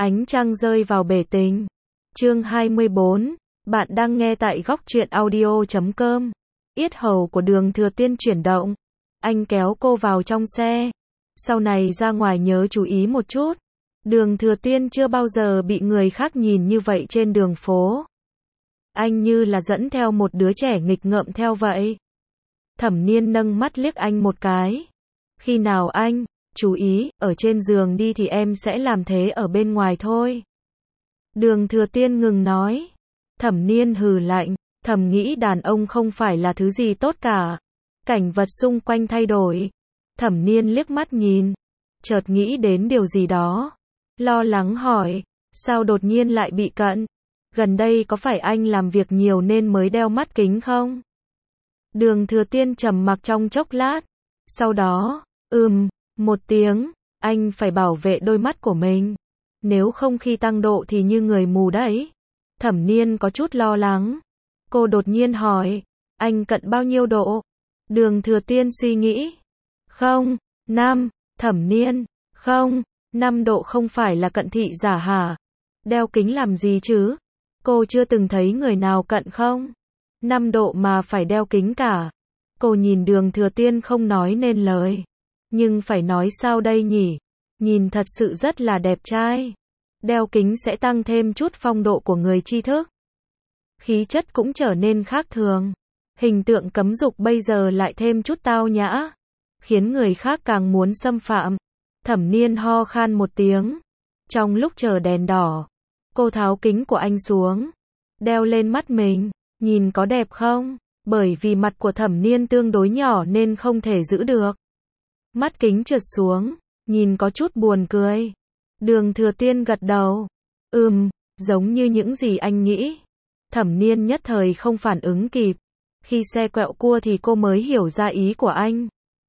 Ánh trăng rơi vào bể tình. Chương 24. Bạn đang nghe tại góc truyện audio.com. Yết hầu của Đường Thừa Tiên chuyển động. Anh kéo cô vào trong xe. Sau này ra ngoài nhớ chú ý một chút. Đường Thừa Tiên chưa bao giờ bị người khác nhìn như vậy trên đường phố. Anh như là dẫn theo một đứa trẻ nghịch ngợm theo vậy. Thẩm Niên nâng mắt liếc anh một cái. Khi nào anh, chú ý, ở trên giường đi thì em sẽ làm thế ở bên ngoài thôi. Đường Thừa Tiên ngừng nói. Thẩm Niên hừ lạnh, thầm nghĩ đàn ông không phải là thứ gì tốt cả. Cảnh vật xung quanh thay đổi. Thẩm Niên liếc mắt nhìn, chợt nghĩ đến điều gì đó. Lo lắng hỏi, sao đột nhiên lại bị cận? Gần đây có phải anh làm việc nhiều nên mới đeo mắt kính không? Đường Thừa Tiên trầm mặc trong chốc lát. Sau đó, một tiếng, anh phải bảo vệ đôi mắt của mình. Nếu không khi tăng độ thì như người mù đấy. Thẩm Niên có chút lo lắng. Cô đột nhiên hỏi, anh cận bao nhiêu độ? Đường Thừa Tiên suy nghĩ. Không, 5, Thẩm Niên, không, 5 độ không phải là cận thị giả hả? Đeo kính làm gì chứ? Cô chưa từng thấy người nào cận không? 5 độ mà phải đeo kính cả. Cô nhìn Đường Thừa Tiên không nói nên lời. Nhưng phải nói sao đây nhỉ? Nhìn thật sự rất là đẹp trai. Đeo kính sẽ tăng thêm chút phong độ của người tri thức. Khí chất cũng trở nên khác thường. Hình tượng cấm dục bây giờ lại thêm chút tao nhã. Khiến người khác càng muốn xâm phạm. Thẩm Niên ho khan một tiếng. Trong lúc chờ đèn đỏ, cô tháo kính của anh xuống. Đeo lên mắt mình. Nhìn có đẹp không? Bởi vì mặt của Thẩm Niên tương đối nhỏ nên không thể giữ được. Mắt kính trượt xuống. Nhìn có chút buồn cười. Đường Thừa Tiên gật đầu. Giống như những gì anh nghĩ. Thẩm Niên nhất thời không phản ứng kịp. Khi xe quẹo cua thì cô mới hiểu ra ý của anh.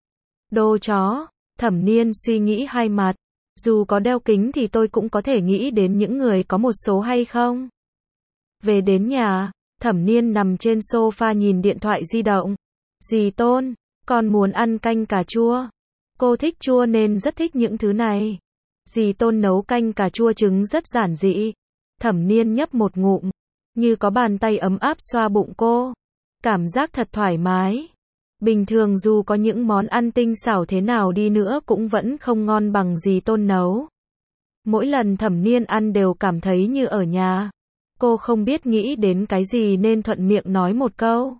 Đồ chó. Thẩm Niên suy nghĩ hai mặt. Dù có đeo kính thì tôi cũng có thể nghĩ đến những người có một số hay không. Về đến nhà, Thẩm Niên nằm trên sofa nhìn điện thoại di động. Dì Tôn, con muốn ăn canh cà chua. Cô thích chua nên rất thích những thứ này. Dì Tôn nấu canh cà chua trứng rất giản dị. Thẩm Niên nhấp một ngụm, như có bàn tay ấm áp xoa bụng cô. Cảm giác thật thoải mái. Bình thường dù có những món ăn tinh xảo thế nào đi nữa cũng vẫn không ngon bằng dì Tôn nấu. Mỗi lần Thẩm Niên ăn đều cảm thấy như ở nhà. Cô không biết nghĩ đến cái gì nên thuận miệng nói một câu.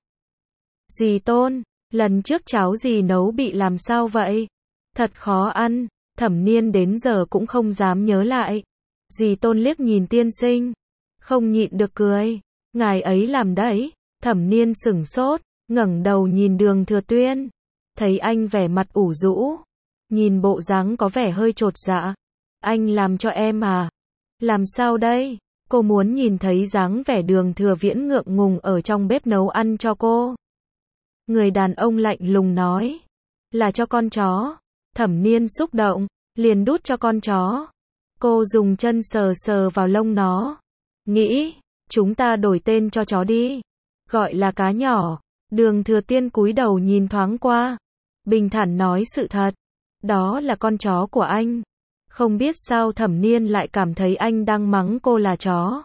Dì Tôn, lần trước cháo dì nấu bị làm sao vậy? Thật khó ăn. Thẩm Niên đến giờ cũng không dám nhớ lại. Dì Tôn liếc nhìn tiên sinh, không nhịn được cười. Ngài ấy làm đấy. Thẩm Niên sửng sốt, ngẩng đầu nhìn Đường Thừa Tiên. Thấy anh vẻ mặt ủ rũ. Nhìn bộ dáng có vẻ hơi chột dạ. Anh làm cho em à? Làm sao đây? Cô muốn nhìn thấy dáng vẻ Đường Thừa Viễn ngượng ngùng ở trong bếp nấu ăn cho cô. Người đàn ông lạnh lùng nói. Là cho con chó. Thẩm Niên xúc động, liền đút cho con chó. Cô dùng chân sờ sờ vào lông nó. Nghĩ, chúng ta đổi tên cho chó đi. Gọi là cá nhỏ. Đường Thừa Tiên cúi đầu nhìn thoáng qua. Bình thản nói sự thật. Đó là con chó của anh. Không biết sao Thẩm Niên lại cảm thấy anh đang mắng cô là chó.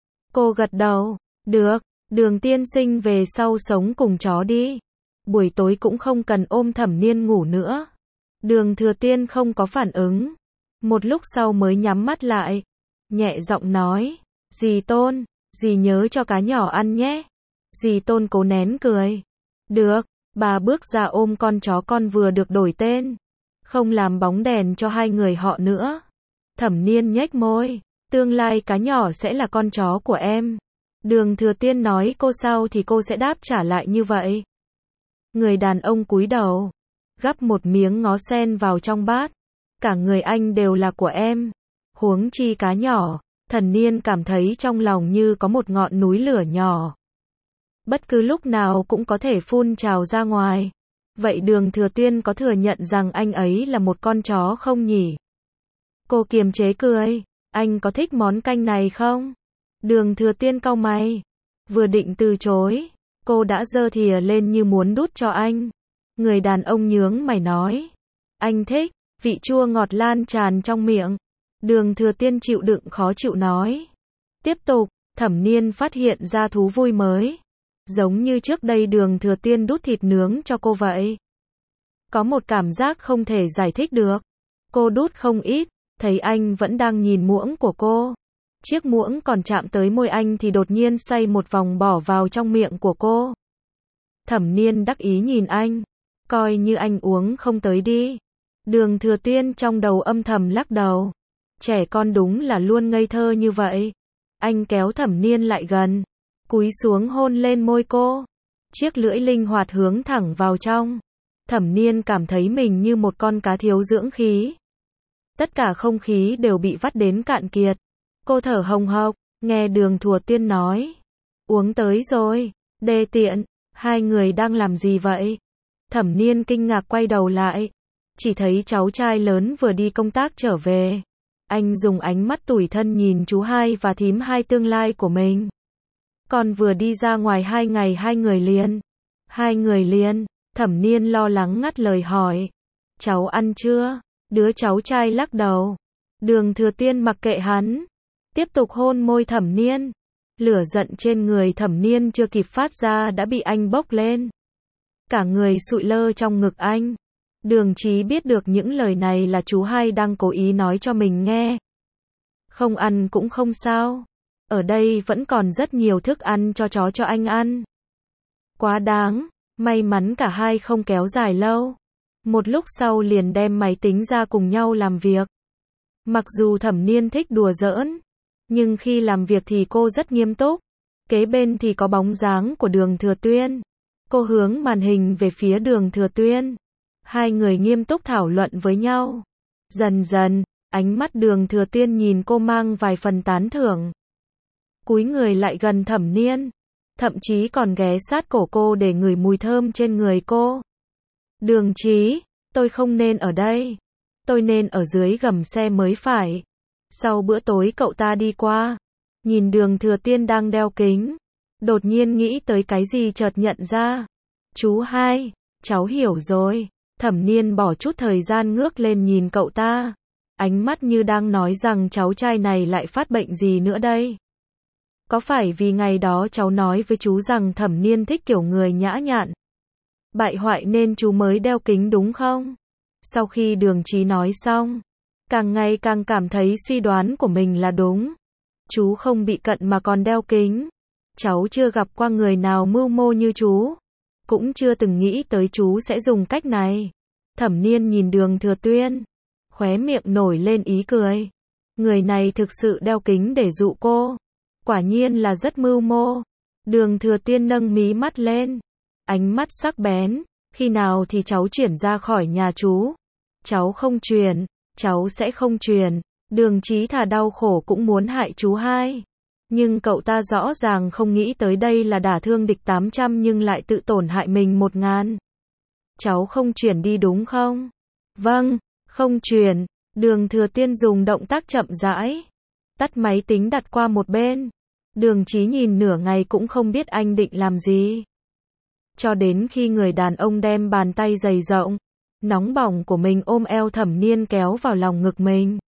Cô gật đầu. Được, Đường tiên sinh về sau sống cùng chó đi. Buổi tối cũng không cần ôm Thẩm Niên ngủ nữa. Đường Thừa Tiên không có phản ứng. Một lúc sau mới nhắm mắt lại. Nhẹ giọng nói. Dì Tôn, dì nhớ cho cá nhỏ ăn nhé. Dì Tôn cố nén cười. Được, bà bước ra ôm con chó con vừa được đổi tên. Không làm bóng đèn cho hai người họ nữa. Thẩm Niên nhếch môi. Tương lai cá nhỏ sẽ là con chó của em. Đường Thừa Tiên nói cô sau thì cô sẽ đáp trả lại như vậy. Người đàn ông cúi đầu. Gắp một miếng ngó sen vào trong bát. Cả người anh đều là của em. Huống chi cá nhỏ. Thẩm Niên cảm thấy trong lòng như có một ngọn núi lửa nhỏ. Bất cứ lúc nào cũng có thể phun trào ra ngoài. Vậy Đường Thừa Tiên có thừa nhận rằng anh ấy là một con chó không nhỉ? Cô kiềm chế cười. Anh có thích món canh này không? Đường Thừa Tiên cau mày. Vừa định từ chối, cô đã giơ thìa lên như muốn đút cho anh. Người đàn ông nhướng mày nói. Anh thích. Vị chua ngọt lan tràn trong miệng. Đường Thừa Tiên chịu đựng khó chịu nói. Tiếp tục, Thẩm Niên phát hiện ra thú vui mới. Giống như trước đây Đường Thừa Tiên đút thịt nướng cho cô vậy. Có một cảm giác không thể giải thích được. Cô đút không ít, thấy anh vẫn đang nhìn muỗng của cô. Chiếc muỗng còn chạm tới môi anh thì đột nhiên xoay một vòng bỏ vào trong miệng của cô. Thẩm Niên đắc ý nhìn anh. Coi như anh uống không tới đi. Đường Thừa Tiên trong đầu âm thầm lắc đầu. Trẻ con đúng là luôn ngây thơ như vậy. Anh kéo Thẩm Niên lại gần. Cúi xuống hôn lên môi cô. Chiếc lưỡi linh hoạt hướng thẳng vào trong. Thẩm Niên cảm thấy mình như một con cá thiếu dưỡng khí. Tất cả không khí đều bị vắt đến cạn kiệt. Cô thở hồng hộc, nghe Đường Thừa Tiên nói. Uống tới rồi, đê tiện, hai người đang làm gì vậy? Thẩm Niên kinh ngạc quay đầu lại. Chỉ thấy cháu trai lớn vừa đi công tác trở về. Anh dùng ánh mắt tủi thân nhìn chú hai và thím hai tương lai của mình. Còn vừa đi ra ngoài 2 ngày 2 người liền. 2 người liền, Thẩm Niên lo lắng ngắt lời hỏi. Cháu ăn chưa? Đứa cháu trai lắc đầu. Đường Thừa Tiên mặc kệ hắn. Tiếp tục hôn môi Thẩm Niên. Lửa giận trên người Thẩm Niên chưa kịp phát ra đã bị anh bốc lên. Cả người sụi lơ trong ngực anh. Đường Chí biết được những lời này là chú hai đang cố ý nói cho mình nghe. Không ăn cũng không sao. Ở đây vẫn còn rất nhiều thức ăn cho chó cho anh ăn. Quá đáng, may mắn cả hai không kéo dài lâu. Một lúc sau liền đem máy tính ra cùng nhau làm việc. Mặc dù Thẩm Niên thích đùa giỡn, nhưng khi làm việc thì cô rất nghiêm túc. Kế bên thì có bóng dáng của Đường Thừa Tuyên. Cô hướng màn hình về phía Đường Thừa Tuyên. Hai người nghiêm túc thảo luận với nhau. Dần dần, ánh mắt Đường Thừa Tuyên nhìn cô mang vài phần tán thưởng. Cúi người lại gần Thẩm Niên. Thậm chí còn ghé sát cổ cô để ngửi mùi thơm trên người cô. Đường Chí, tôi không nên ở đây. Tôi nên ở dưới gầm xe mới phải. Sau bữa tối cậu ta đi qua. Nhìn Đường Thừa Tiên đang đeo kính. Đột nhiên nghĩ tới cái gì chợt nhận ra. Chú hai, cháu hiểu rồi. Thẩm Niên bỏ chút thời gian ngước lên nhìn cậu ta. Ánh mắt như đang nói rằng cháu trai này lại phát bệnh gì nữa đây. Có phải vì ngày đó cháu nói với chú rằng Thẩm Niên thích kiểu người nhã nhặn, bại hoại nên chú mới đeo kính đúng không? Sau khi Đường Chí nói xong, càng ngày càng cảm thấy suy đoán của mình là đúng. Chú không bị cận mà còn đeo kính. Cháu chưa gặp qua người nào mưu mô như chú. Cũng chưa từng nghĩ tới chú sẽ dùng cách này. Thẩm Niên nhìn Đường Thừa Tuyên. Khóe miệng nổi lên ý cười. Người này thực sự đeo kính để dụ cô. Quả nhiên là rất mưu mô. Đường Thừa Tiên nâng mí mắt lên. Ánh mắt sắc bén. Khi nào thì cháu chuyển ra khỏi nhà chú? Cháu không chuyển. Cháu sẽ không chuyển. Đường Chí thà đau khổ cũng muốn hại chú hai. Nhưng cậu ta rõ ràng không nghĩ tới đây là đả thương địch 800 nhưng lại tự tổn hại mình 1000. Cháu không chuyển đi đúng không? Vâng, không chuyển. Đường Thừa Tiên dùng động tác chậm rãi. Tắt máy tính đặt qua một bên. Đường Chí nhìn nửa ngày cũng không biết anh định làm gì. Cho đến khi người đàn ông đem bàn tay dày rộng, nóng bỏng của mình ôm eo Thẩm Niên kéo vào lòng ngực mình.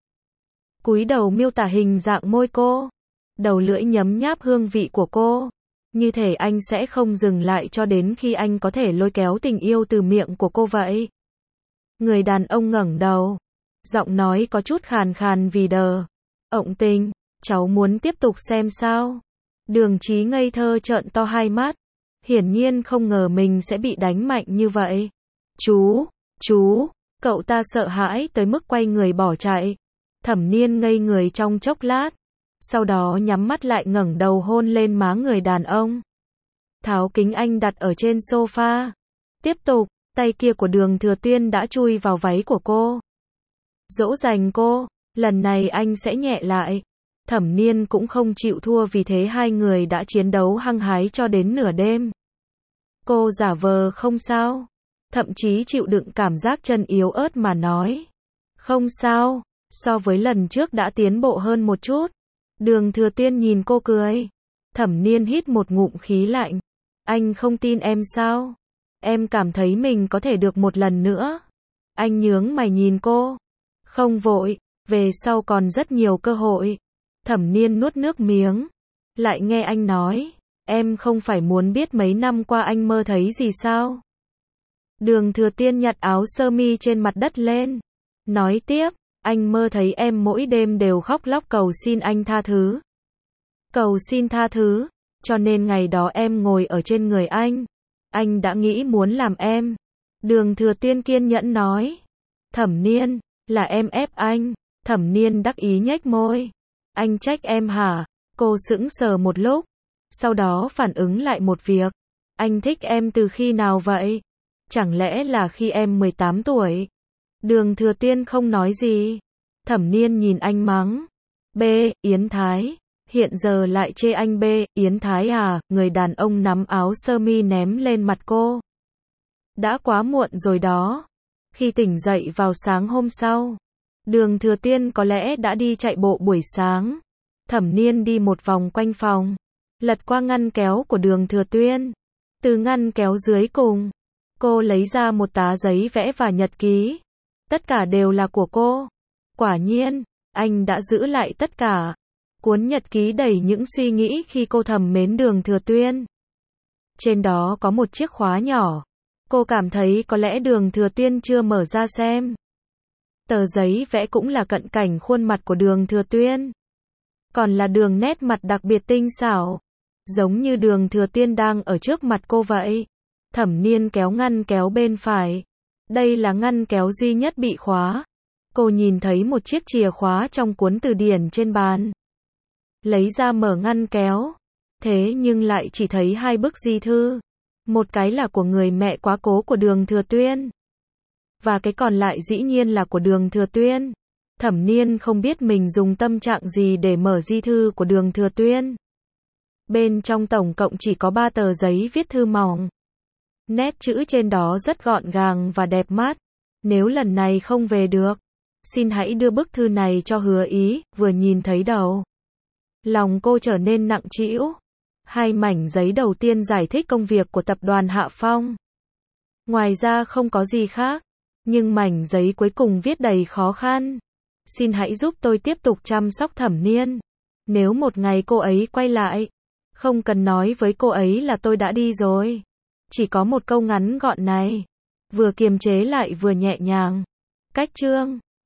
Cúi đầu miêu tả hình dạng môi cô. Đầu lưỡi nhấm nháp hương vị của cô. Như thể anh sẽ không dừng lại cho đến khi anh có thể lôi kéo tình yêu từ miệng của cô vậy. Người đàn ông ngẩng đầu. Giọng nói có chút khàn khàn vì đờ. Ộng tình, cháu muốn tiếp tục xem sao? Đường Chí ngây thơ trợn to hai mắt. Hiển nhiên không ngờ mình sẽ bị đánh mạnh như vậy. Chú, cậu ta sợ hãi tới mức quay người bỏ chạy. Thẩm Niên ngây người trong chốc lát. Sau đó nhắm mắt lại ngẩng đầu hôn lên má người đàn ông. Tháo kính anh đặt ở trên sofa. Tiếp tục, tay kia của Đường Thừa Tuyên đã chui vào váy của cô. Dỗ dành cô, lần này anh sẽ nhẹ lại. Thẩm Niên cũng không chịu thua vì thế hai người đã chiến đấu hăng hái cho đến nửa đêm. Cô giả vờ không sao. Thậm chí chịu đựng cảm giác chân yếu ớt mà nói. Không sao, so với lần trước đã tiến bộ hơn một chút. Đường Thừa Tiên nhìn cô cười. Thẩm Niên hít một ngụm khí lạnh. Anh không tin em sao? Em cảm thấy mình có thể được một lần nữa. Anh nhướng mày nhìn cô. Không vội, Về sau còn rất nhiều cơ hội. Thẩm Niên nuốt nước miếng. Lại nghe anh nói, em không phải muốn biết mấy năm qua anh mơ thấy gì sao? Đường Thừa Tiên nhặt áo sơ mi trên mặt đất lên. Nói tiếp, anh mơ thấy em mỗi đêm đều khóc lóc cầu xin anh tha thứ. Cầu xin tha thứ, cho nên ngày đó em ngồi ở trên người anh đã nghĩ muốn làm em. Đường Thừa Tiên kiên nhẫn nói. Thẩm Niên, là em ép anh. Thẩm Niên đắc ý nhếch môi. Anh trách em hả? Cô sững sờ một lúc, sau đó phản ứng lại một việc. Anh thích em từ khi nào vậy? Chẳng lẽ là khi em 18 tuổi? Đường Thừa Tiên không nói gì. Thẩm Niên nhìn anh mắng. B. Yến Thái. Hiện giờ lại chê anh B. Yến Thái à? Người đàn ông nắm áo sơ mi ném lên mặt cô. Đã quá muộn rồi đó. Khi tỉnh dậy vào sáng hôm sau, Đường Thừa Tiên có lẽ đã đi chạy bộ buổi sáng. Thẩm Niên đi một vòng quanh phòng, lật qua ngăn kéo của Đường Thừa Tiên. Từ ngăn kéo dưới cùng, cô lấy ra một tá giấy vẽ và nhật ký. Tất cả đều là của cô. Quả nhiên, anh đã giữ lại tất cả. Cuốn nhật ký đầy những suy nghĩ khi cô thầm mến Đường Thừa Tiên. Trên đó có một chiếc khóa nhỏ. Cô cảm thấy có lẽ Đường Thừa Tiên chưa mở ra xem. Tờ giấy vẽ cũng là cận cảnh khuôn mặt của Đường Thừa Tiên. Còn là đường nét mặt đặc biệt tinh xảo. Giống như Đường Thừa Tiên đang ở trước mặt cô vậy. Thẩm Niên kéo ngăn kéo bên phải. Đây là ngăn kéo duy nhất bị khóa. Cô nhìn thấy một chiếc chìa khóa trong cuốn từ điển trên bàn. Lấy ra mở ngăn kéo. Thế nhưng lại chỉ thấy hai bức di thư. Một cái là của người mẹ quá cố của Đường Thừa Tiên. Và cái còn lại dĩ nhiên là của Đường Thừa Tiên. Thẩm Niên không biết mình dùng tâm trạng gì để mở di thư của Đường Thừa Tiên. Bên trong tổng cộng chỉ có 3 tờ giấy viết thư mỏng. Nét chữ trên đó rất gọn gàng và đẹp mắt. Nếu lần này không về được, xin hãy đưa bức thư này cho Hứa Ý. Vừa nhìn thấy đầu, lòng cô trở nên nặng trĩu. Hai mảnh giấy đầu tiên giải thích công việc của tập đoàn Hạ Phong. Ngoài ra không có gì khác. Nhưng mảnh giấy cuối cùng viết đầy khó khăn. Xin hãy giúp tôi tiếp tục chăm sóc Thẩm Niên. Nếu một ngày cô ấy quay lại, không cần nói với cô ấy là tôi đã đi rồi. Chỉ có một câu ngắn gọn này. Vừa kiềm chế lại vừa nhẹ nhàng. Cách chương